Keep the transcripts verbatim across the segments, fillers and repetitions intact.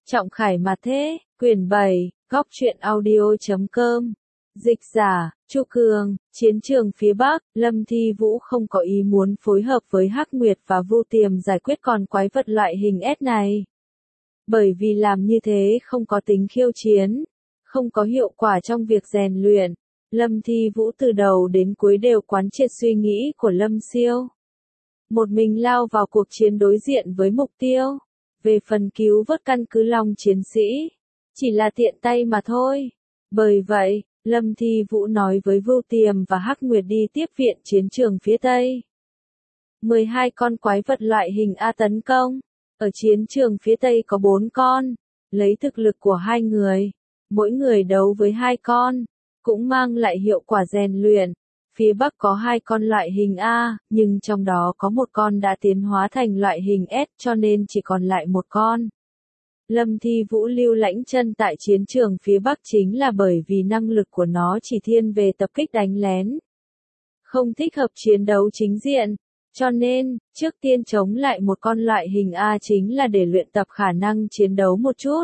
Trọng Khải mà thế, quyển bảy, góc truyện audio chấm com. Dịch giả, Chu Cường, chiến trường phía Bắc, Lâm Thi Vũ không có ý muốn phối hợp với Hắc Nguyệt và Vu Tiềm giải quyết con quái vật loại hình S này. Bởi vì làm như thế không có tính khiêu chiến, không có hiệu quả trong việc rèn luyện. Lâm Thi Vũ từ đầu đến cuối đều quán triệt suy nghĩ của Lâm Siêu. Một mình lao vào cuộc chiến đối diện với mục tiêu. Về phần cứu vớt căn cứ Long chiến sĩ, chỉ là tiện tay mà thôi. Bởi vậy, Lâm Thi Vũ nói với Vu Tiềm và Hắc Nguyệt đi tiếp viện chiến trường phía Tây. mười hai con quái vật loại hình A tấn công. Ở chiến trường phía Tây có bốn con. Lấy thực lực của hai người, mỗi người đấu với hai con, cũng mang lại hiệu quả rèn luyện. Phía Bắc có hai con loại hình A, nhưng trong đó có một con đã tiến hóa thành loại hình S cho nên chỉ còn lại một con. Lâm Thi Vũ lưu lãnh chân tại chiến trường phía Bắc chính là bởi vì năng lực của nó chỉ thiên về tập kích đánh lén. Không thích hợp chiến đấu chính diện, cho nên, trước tiên chống lại một con loại hình A chính là để luyện tập khả năng chiến đấu một chút.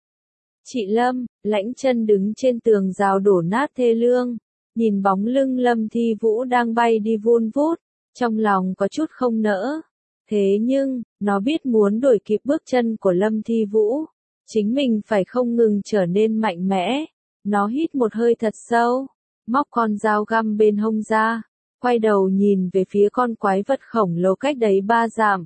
Chị Lâm, lãnh chân đứng trên tường rào đổ nát thê lương. Nhìn bóng lưng Lâm Thi Vũ đang bay đi vun vút, trong lòng có chút không nỡ. Thế nhưng, nó biết muốn đuổi kịp bước chân của Lâm Thi Vũ, chính mình phải không ngừng trở nên mạnh mẽ. Nó hít một hơi thật sâu, móc con dao găm bên hông ra, quay đầu nhìn về phía con quái vật khổng lồ cách đấy ba dặm.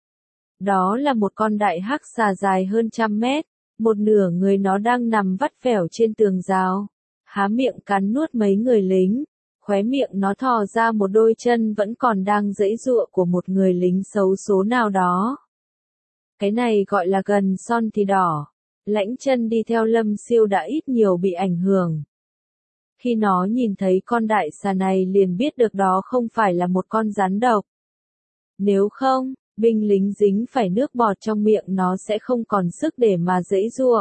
Đó là một con đại hắc xà dài hơn trăm mét, một nửa người nó đang nằm vắt vẻo trên tường rào. Há miệng cắn nuốt mấy người lính, khóe miệng nó thò ra một đôi chân vẫn còn đang giãy giụa của một người lính xấu số nào đó. Cái này gọi là gần son thì đỏ. Lãnh chân đi theo Lâm Siêu đã ít nhiều bị ảnh hưởng. Khi nó nhìn thấy con đại xà này liền biết được đó không phải là một con rắn độc. Nếu không, binh lính dính phải nước bọt trong miệng nó sẽ không còn sức để mà giãy giụa.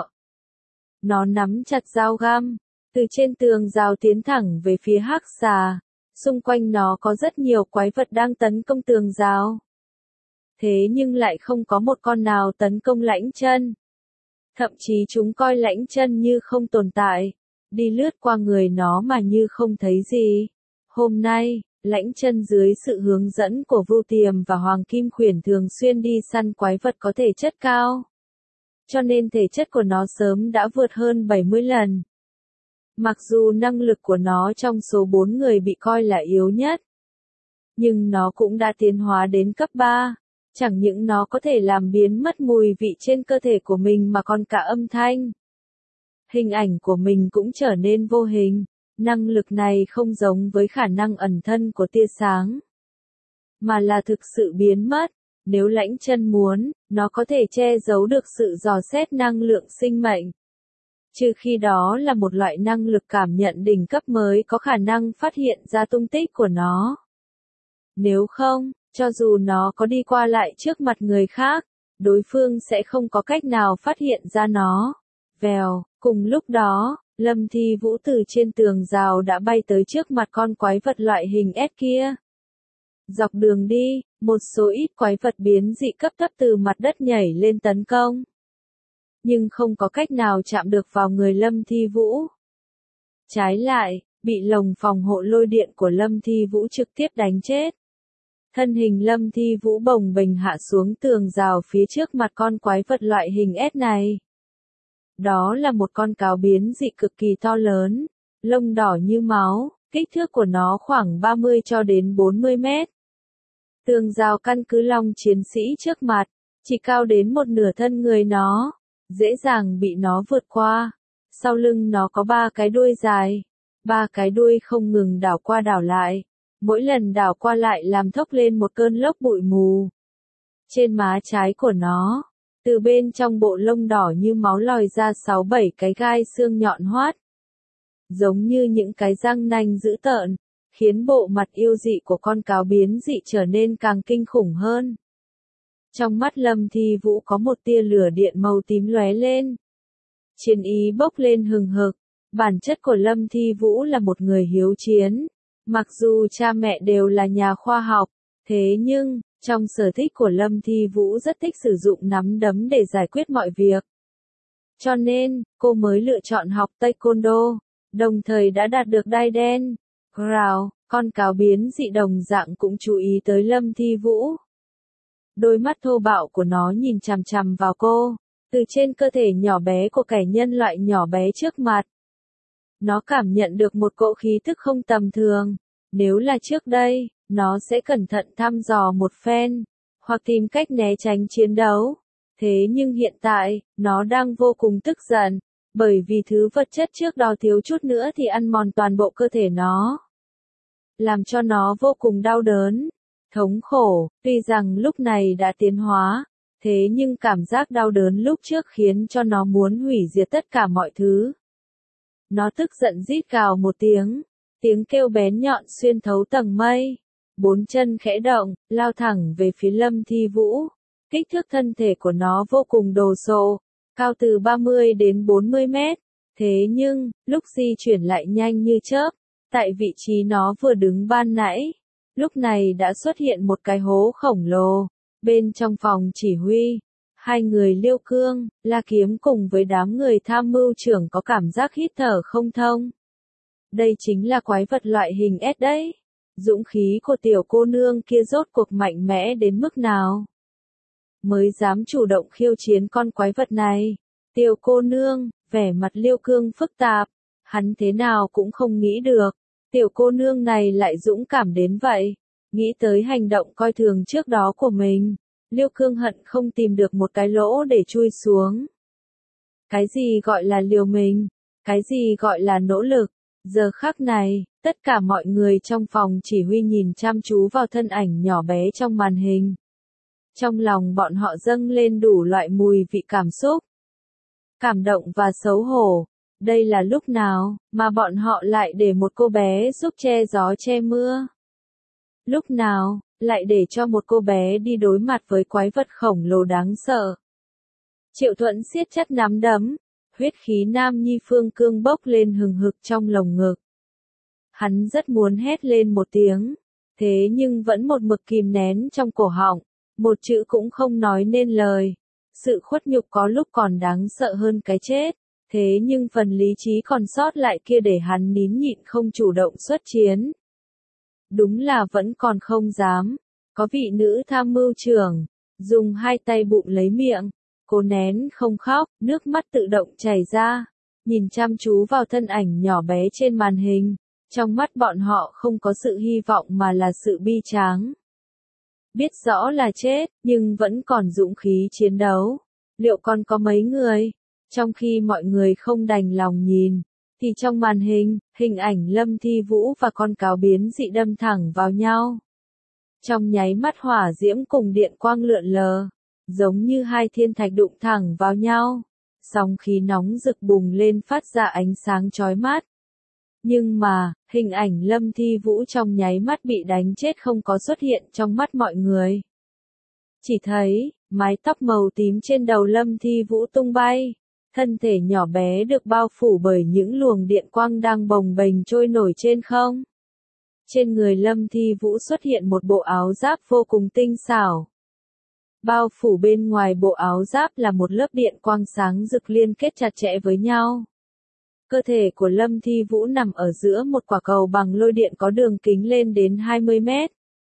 Nó nắm chặt dao găm, từ trên tường rào tiến thẳng về phía hắc xà, xung quanh nó có rất nhiều quái vật đang tấn công tường rào. Thế nhưng lại không có một con nào tấn công lãnh chân. Thậm chí chúng coi lãnh chân như không tồn tại, đi lướt qua người nó mà như không thấy gì. Hôm nay, lãnh chân dưới sự hướng dẫn của Vu Tiềm và Hoàng Kim Khuyển thường xuyên đi săn quái vật có thể chất cao. Cho nên thể chất của nó sớm đã vượt hơn bảy mươi lần. Mặc dù năng lực của nó trong số bốn người bị coi là yếu nhất, nhưng nó cũng đã tiến hóa đến cấp ba. Chẳng những nó có thể làm biến mất mùi vị trên cơ thể của mình mà còn cả âm thanh. Hình ảnh của mình cũng trở nên vô hình. Năng lực này không giống với khả năng ẩn thân của tia sáng, mà là thực sự biến mất. Nếu lãnh chân muốn, nó có thể che giấu được sự dò xét năng lượng sinh mệnh. Trừ khi đó là một loại năng lực cảm nhận đỉnh cấp mới có khả năng phát hiện ra tung tích của nó. Nếu không, cho dù nó có đi qua lại trước mặt người khác, đối phương sẽ không có cách nào phát hiện ra nó. Vèo, cùng lúc đó, Lâm Thi Vũ từ trên tường rào đã bay tới trước mặt con quái vật loại hình S kia. Dọc đường đi, một số ít quái vật biến dị cấp thấp từ mặt đất nhảy lên tấn công. Nhưng không có cách nào chạm được vào người Lâm Thi Vũ. Trái lại, bị lồng phòng hộ lôi điện của Lâm Thi Vũ trực tiếp đánh chết. Thân hình Lâm Thi Vũ bồng bềnh hạ xuống tường rào phía trước mặt con quái vật loại hình S này. Đó là một con cáo biến dị cực kỳ to lớn, lông đỏ như máu, kích thước của nó khoảng ba mươi cho đến bốn mươi mét. Tường rào căn cứ Long chiến sĩ trước mặt, chỉ cao đến một nửa thân người nó, dễ dàng bị nó vượt qua. Sau lưng nó có ba cái đuôi dài, ba cái đuôi không ngừng đảo qua đảo lại. Mỗi lần đảo qua lại làm thốc lên một cơn lốc bụi mù. Trên má trái của nó, từ bên trong bộ lông đỏ như máu lòi ra sáu bảy cái gai xương nhọn hoắt. Giống như những cái răng nanh dữ tợn, khiến bộ mặt yêu dị của con cáo biến dị trở nên càng kinh khủng hơn. Trong mắt Lâm Thi Vũ có một tia lửa điện màu tím lóe lên. Chiến ý bốc lên hừng hực. Bản chất của Lâm Thi Vũ là một người hiếu chiến. Mặc dù cha mẹ đều là nhà khoa học, thế nhưng, trong sở thích của Lâm Thi Vũ rất thích sử dụng nắm đấm để giải quyết mọi việc. Cho nên, cô mới lựa chọn học Taekwondo, đồng thời đã đạt được đai đen. Growl, con cáo biến dị đồng dạng cũng chú ý tới Lâm Thi Vũ. Đôi mắt thô bạo của nó nhìn chằm chằm vào cô, từ trên cơ thể nhỏ bé của kẻ nhân loại nhỏ bé trước mặt. Nó cảm nhận được một cỗ khí thức không tầm thường. Nếu là trước đây, nó sẽ cẩn thận thăm dò một phen, hoặc tìm cách né tránh chiến đấu. Thế nhưng hiện tại, nó đang vô cùng tức giận, bởi vì thứ vật chất trước đó thiếu chút nữa thì ăn mòn toàn bộ cơ thể nó. Làm cho nó vô cùng đau đớn, thống khổ, tuy rằng lúc này đã tiến hóa, thế nhưng cảm giác đau đớn lúc trước khiến cho nó muốn hủy diệt tất cả mọi thứ. Nó tức giận rít gào một tiếng, tiếng kêu bén nhọn xuyên thấu tầng mây. Bốn chân khẽ động, lao thẳng về phía Lâm Thi Vũ. Kích thước thân thể của nó vô cùng đồ sộ, cao từ ba mươi đến bốn mươi mét. Thế nhưng, lúc di chuyển lại nhanh như chớp, tại vị trí nó vừa đứng ban nãy, lúc này đã xuất hiện một cái hố khổng lồ. Bên trong phòng chỉ huy, hai người Liêu Cương, La Kiếm cùng với đám người tham mưu trưởng có cảm giác hít thở không thông. Đây chính là quái vật loại hình S đấy. Dũng khí của tiểu cô nương kia rốt cuộc mạnh mẽ đến mức nào? Mới dám chủ động khiêu chiến con quái vật này. Tiểu cô nương, vẻ mặt Liêu Cương phức tạp, hắn thế nào cũng không nghĩ được. Tiểu cô nương này lại dũng cảm đến vậy. Nghĩ tới hành động coi thường trước đó của mình, Liêu Cương hận không tìm được một cái lỗ để chui xuống. Cái gì gọi là liều mình? Cái gì gọi là nỗ lực? Giờ khắc này, tất cả mọi người trong phòng chỉ huy nhìn chăm chú vào thân ảnh nhỏ bé trong màn hình. Trong lòng bọn họ dâng lên đủ loại mùi vị cảm xúc. Cảm động và xấu hổ. Đây là lúc nào mà bọn họ lại để một cô bé giúp che gió che mưa? Lúc nào lại để cho một cô bé đi đối mặt với quái vật khổng lồ đáng sợ? Triệu Thuận siết chặt nắm đấm, huyết khí nam nhi phương cương bốc lên hừng hực trong lồng ngực. Hắn rất muốn hét lên một tiếng, thế nhưng vẫn một mực kìm nén trong cổ họng, một chữ cũng không nói nên lời. Sự khuất nhục có lúc còn đáng sợ hơn cái chết, thế nhưng phần lý trí còn sót lại kia để hắn nín nhịn không chủ động xuất chiến. Đúng là vẫn còn không dám. Có vị nữ tham mưu trưởng, dùng hai tay bụng lấy miệng, cố nén không khóc, nước mắt tự động chảy ra, nhìn chăm chú vào thân ảnh nhỏ bé trên màn hình. Trong mắt bọn họ không có sự hy vọng mà là sự bi tráng. Biết rõ là chết, nhưng vẫn còn dũng khí chiến đấu. Liệu còn có mấy người? Trong khi mọi người không đành lòng nhìn, thì trong màn hình, hình ảnh Lâm Thi Vũ và con cáo biến dị đâm thẳng vào nhau. Trong nháy mắt hỏa diễm cùng điện quang lượn lờ, giống như hai thiên thạch đụng thẳng vào nhau. Sóng khí nóng rực bùng lên phát ra ánh sáng chói mắt. Nhưng mà, hình ảnh Lâm Thi Vũ trong nháy mắt bị đánh chết không có xuất hiện trong mắt mọi người. Chỉ thấy, mái tóc màu tím trên đầu Lâm Thi Vũ tung bay, thân thể nhỏ bé được bao phủ bởi những luồng điện quang đang bồng bềnh trôi nổi trên không. Trên người Lâm Thi Vũ xuất hiện một bộ áo giáp vô cùng tinh xảo. Bao phủ bên ngoài bộ áo giáp là một lớp điện quang sáng rực liên kết chặt chẽ với nhau. Cơ thể của Lâm Thi Vũ nằm ở giữa một quả cầu bằng lôi điện có đường kính lên đến hai mươi mét.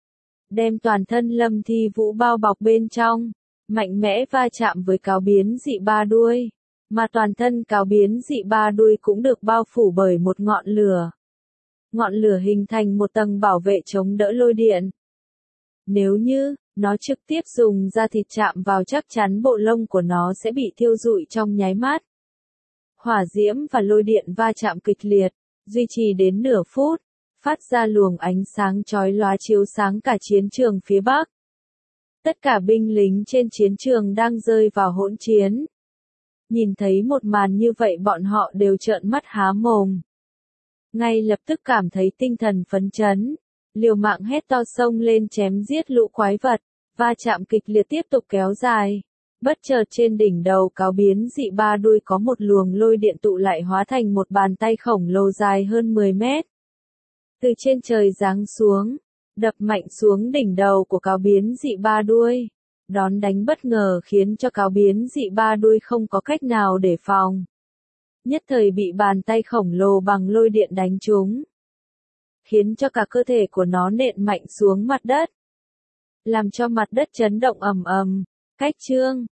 Đem toàn thân Lâm Thi Vũ bao bọc bên trong, mạnh mẽ va chạm với cáo biến dị ba đuôi, mà toàn thân cáo biến dị ba đuôi cũng được bao phủ bởi một ngọn lửa. Ngọn lửa hình thành một tầng bảo vệ chống đỡ lôi điện. Nếu như nó trực tiếp dùng da thịt chạm vào chắc chắn bộ lông của nó sẽ bị thiêu rụi trong nháy mắt. Hỏa diễm và lôi điện va chạm kịch liệt, duy trì đến nửa phút, phát ra luồng ánh sáng chói lóa chiếu sáng cả chiến trường phía Bắc. Tất cả binh lính trên chiến trường đang rơi vào hỗn chiến. Nhìn thấy một màn như vậy bọn họ đều trợn mắt há mồm. Ngay lập tức cảm thấy tinh thần phấn chấn, liều mạng hét to xông lên chém giết lũ quái vật, va chạm kịch liệt tiếp tục kéo dài. Bất chợt trên đỉnh đầu cáo biến dị ba đuôi có một luồng lôi điện tụ lại hóa thành một bàn tay khổng lồ dài hơn mười mét. Từ trên trời giáng xuống, đập mạnh xuống đỉnh đầu của cáo biến dị ba đuôi. Đón đánh bất ngờ khiến cho cáo biến dị ba đuôi không có cách nào để phòng. Nhất thời bị bàn tay khổng lồ bằng lôi điện đánh trúng, khiến cho cả cơ thể của nó nện mạnh xuống mặt đất, làm cho mặt đất chấn động ầm ầm. Cách chương